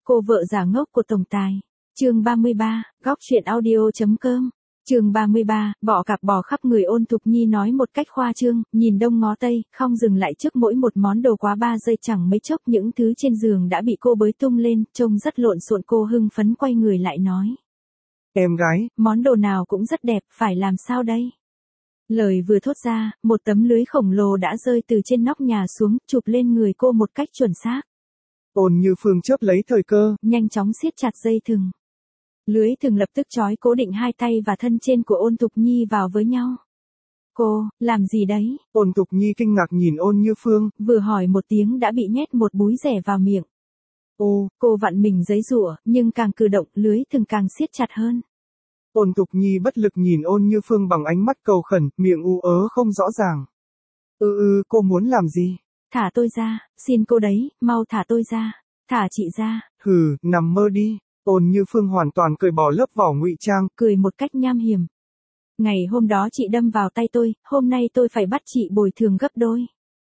Cô vợ già ngốc của tổng tài. Chương 33, góc truyện audio.com. Chương 33, bọ cạp bò khắp người. Ôn Thục Nhi nói một cách khoa trương, nhìn đông ngó tây, không dừng lại trước mỗi một món đồ. Quá 3 giây chẳng mấy chốc những thứ trên giường đã bị cô bới tung lên, trông rất lộn xộn. Cô hưng phấn quay người lại nói: Em gái, món đồ nào cũng rất đẹp, phải làm sao đây? Lời vừa thốt ra, một tấm lưới khổng lồ đã rơi từ trên nóc nhà xuống, chụp lên người cô một cách chuẩn xác. Ôn Như Phương chớp lấy thời cơ, nhanh chóng siết chặt dây thừng. Lưới thừng lập tức trói cố định hai tay và thân trên của Ôn Thục Nhi vào với nhau. Cô, làm gì đấy? Ôn Thục Nhi kinh ngạc nhìn Ôn Như Phương, vừa hỏi một tiếng đã bị nhét một búi rẻ vào miệng. Cô vặn mình giãy giụa, nhưng càng cử động lưới thừng càng siết chặt hơn. Ôn Thục Nhi bất lực nhìn Ôn Như Phương bằng ánh mắt cầu khẩn, miệng ú ớ không rõ ràng. Cô muốn làm gì? Thả tôi ra, xin cô đấy, mau thả tôi ra, thả chị ra. Hừ, nằm mơ đi. Ôn Như Phương hoàn toàn cởi bỏ lớp vỏ ngụy trang, cười một cách nham hiểm. Ngày hôm đó chị đâm vào tay tôi, hôm nay tôi phải bắt chị bồi thường gấp đôi.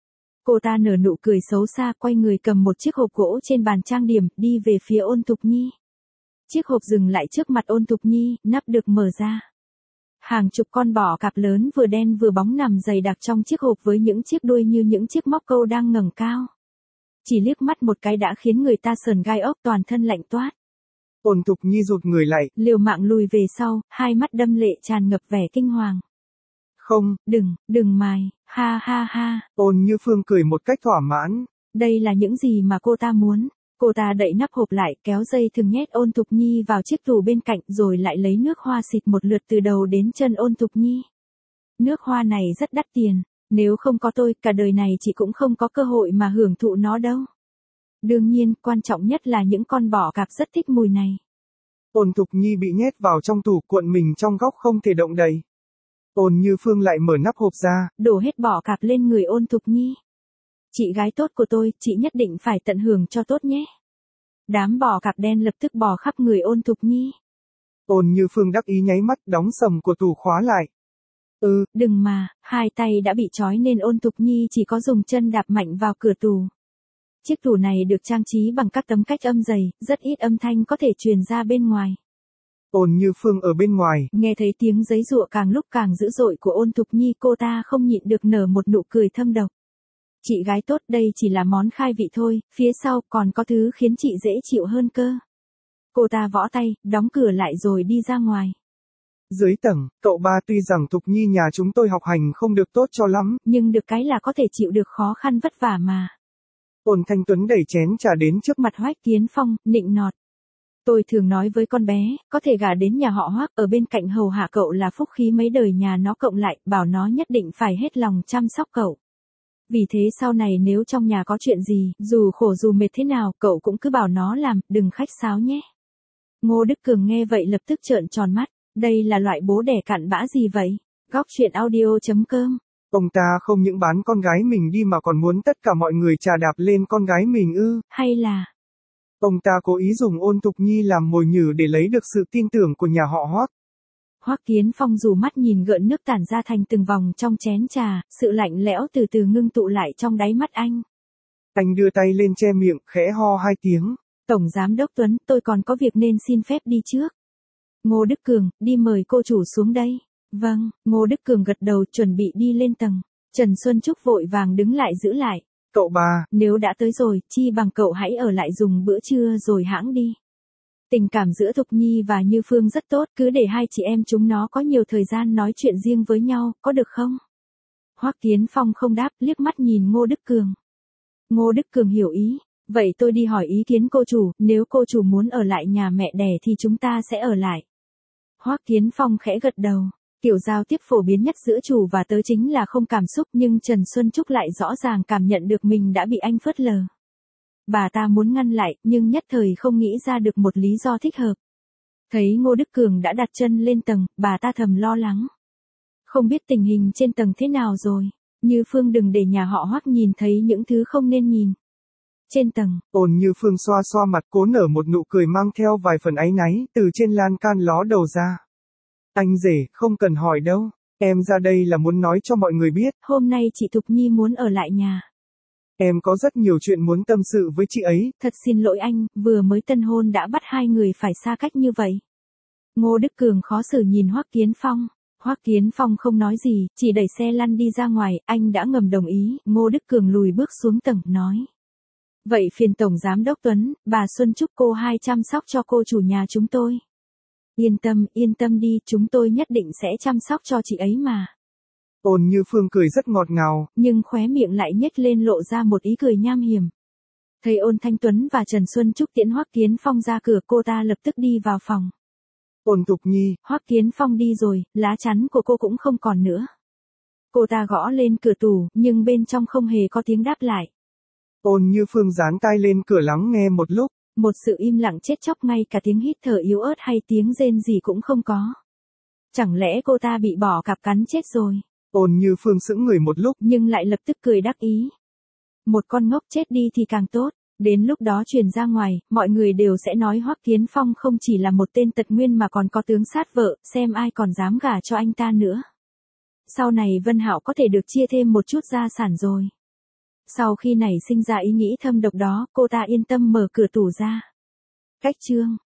Cô ta nở nụ cười xấu xa, quay người cầm một chiếc hộp gỗ trên bàn trang điểm, đi về phía Ôn Thục Nhi. Chiếc hộp dừng lại trước mặt Ôn Thục Nhi, nắp được mở ra. Hàng chục con bọ cạp lớn vừa đen vừa bóng nằm dày đặc trong chiếc hộp với những chiếc đuôi như những chiếc móc câu đang ngẩng cao. Chỉ liếc mắt một cái đã khiến người ta sờn gai ốc, toàn thân lạnh toát. Ôn Thục Nhi rụt người lại, liều mạng lùi về sau, hai mắt đâm lệ tràn ngập vẻ kinh hoàng. Không, đừng mài, ha ha ha. Ôn Như Phương cười một cách thỏa mãn. Đây là những gì mà cô ta muốn. Cô ta đậy nắp hộp lại, kéo dây thừng nhét Ôn Thục Nhi vào chiếc tủ bên cạnh, rồi lại lấy nước hoa xịt một lượt từ đầu đến chân Ôn Thục Nhi. Nước hoa này rất đắt tiền, nếu không có tôi, cả đời này chị cũng không có cơ hội mà hưởng thụ nó đâu. Đương nhiên, quan trọng nhất là những con bọ cạp rất thích mùi này. Ôn Thục Nhi bị nhét vào trong tủ, cuộn mình trong góc không thể động đậy. Ôn Như Phương lại mở nắp hộp ra, đổ hết bọ cạp lên người Ôn Thục Nhi. Chị gái tốt của tôi, chị nhất định phải tận hưởng cho tốt nhé. Đám bọ cạp đen lập tức bò khắp người Ôn Thục Nhi. Ôn Như Phương đắc ý nháy mắt, đóng sầm của tủ khóa lại. Đừng mà, hai tay đã bị trói nên Ôn Thục Nhi chỉ có dùng chân đạp mạnh vào cửa tủ. Chiếc tủ này được trang trí bằng các tấm cách âm dày, rất ít âm thanh có thể truyền ra bên ngoài. Ôn Như Phương ở bên ngoài, nghe thấy tiếng giãy giụa càng lúc càng dữ dội của Ôn Thục Nhi, cô ta không nhịn được nở một nụ cười thâm độc. Chị gái tốt, đây chỉ là món khai vị thôi, phía sau còn có thứ khiến chị dễ chịu hơn cơ. Cô ta võ tay, đóng cửa lại rồi đi ra ngoài. Dưới tầng, cậu ba tuy rằng Thục Nhi nhà chúng tôi học hành không được tốt cho lắm, nhưng được cái là có thể chịu được khó khăn vất vả mà. Ôn Thanh Tuấn đẩy chén trà đến trước mặt Hoắc Kiến Phong, nịnh nọt. Tôi thường nói với con bé, có thể gả đến nhà họ Hoắc, ở bên cạnh hầu hạ cậu là phúc khí mấy đời nhà nó cộng lại, bảo nó nhất định phải hết lòng chăm sóc cậu. Vì thế sau này nếu trong nhà có chuyện gì, dù khổ dù mệt thế nào, cậu cũng cứ bảo nó làm, đừng khách sáo nhé. Ngô Đức Cường nghe vậy lập tức trợn tròn mắt, đây là loại bố đẻ cặn bã gì vậy? Góc truyện audio.com. Ông ta không những bán con gái mình đi mà còn muốn tất cả mọi người chà đạp lên con gái mình ư? Hay là ông ta cố ý dùng Ôn Thục Nhi làm mồi nhử để lấy được sự tin tưởng của nhà họ Hoắc? Hoắc Kiến Phong dù mắt nhìn gợn nước tản ra thành từng vòng trong chén trà, sự lạnh lẽo từ từ ngưng tụ lại trong đáy mắt anh. Anh đưa tay lên che miệng, khẽ ho 2 tiếng. Tổng Giám đốc Tuấn, tôi còn có việc nên xin phép đi trước. Ngô Đức Cường, đi mời cô chủ xuống đây. Vâng, Ngô Đức Cường gật đầu chuẩn bị đi lên tầng. Trần Xuân Trúc vội vàng đứng lại giữ lại. Cậu ba, nếu đã tới rồi, chi bằng cậu hãy ở lại dùng bữa trưa rồi hãng đi. Tình cảm giữa Thục Nhi và Như Phương rất tốt, cứ để hai chị em chúng nó có nhiều thời gian nói chuyện riêng với nhau, có được không? Hoắc Kiến Phong không đáp, liếc mắt nhìn Ngô Đức Cường. Ngô Đức Cường hiểu ý, vậy tôi đi hỏi ý kiến cô chủ, nếu cô chủ muốn ở lại nhà mẹ đẻ thì chúng ta sẽ ở lại. Hoắc Kiến Phong khẽ gật đầu. Kiểu giao tiếp phổ biến nhất giữa chủ và tớ chính là không cảm xúc, nhưng Trần Xuân Trúc lại rõ ràng cảm nhận được mình đã bị anh phớt lờ. Bà ta muốn ngăn lại, nhưng nhất thời không nghĩ ra được một lý do thích hợp. Thấy Ngô Đức Cường đã đặt chân lên tầng, bà ta thầm lo lắng. Không biết tình hình trên tầng thế nào rồi, Như Phương đừng để nhà họ Hoắc nhìn thấy những thứ không nên nhìn. Trên tầng, Ôn Như Phương xoa xoa mặt, cố nở một nụ cười mang theo vài phần áy náy, từ trên lan can ló đầu ra. Anh rể, không cần hỏi đâu, em ra đây là muốn nói cho mọi người biết. Hôm nay chị Thục Nhi muốn ở lại nhà. Em có rất nhiều chuyện muốn tâm sự với chị ấy. Thật xin lỗi anh, vừa mới tân hôn đã bắt hai người phải xa cách như vậy. Ngô Đức Cường khó xử nhìn Hoắc Kiến Phong. Hoắc Kiến Phong không nói gì, chỉ đẩy xe lăn đi ra ngoài, anh đã ngầm đồng ý. Ngô Đức Cường lùi bước xuống tầng, nói. Vậy phiền Tổng Giám Đốc Tuấn, bà Xuân chúc cô hai chăm sóc cho cô chủ nhà chúng tôi. Yên tâm đi, chúng tôi nhất định sẽ chăm sóc cho chị ấy mà. Ôn Như Phương cười rất ngọt ngào, nhưng khóe miệng lại nhếch lên lộ ra một ý cười nham hiểm. Thấy Ôn Thanh Tuấn và Trần Xuân Trúc tiễn Hoắc Kiến Phong ra cửa, cô ta lập tức đi vào phòng. Ôn Thục Nhi, Hoắc Kiến Phong đi rồi, lá chắn của cô cũng không còn nữa. Cô ta gõ lên cửa tủ, nhưng bên trong không hề có tiếng đáp lại. Ôn Như Phương dán tai lên cửa lắng nghe một lúc. Một sự im lặng chết chóc, ngay cả tiếng hít thở yếu ớt hay tiếng rên gì cũng không có. Chẳng lẽ cô ta bị bỏ cạp cắn chết rồi? Ôn Như Phương sững người một lúc, nhưng lại lập tức cười đắc ý. Một con ngốc chết đi thì càng tốt. Đến lúc đó truyền ra ngoài, mọi người đều sẽ nói Hoắc Kiến Phong không chỉ là một tên tật nguyên mà còn có tướng sát vợ, xem ai còn dám gả cho anh ta nữa. Sau này Vân Hạo có thể được chia thêm một chút gia sản rồi. Sau khi nảy sinh ra ý nghĩ thâm độc đó, cô ta yên tâm mở cửa tủ ra. Cách chương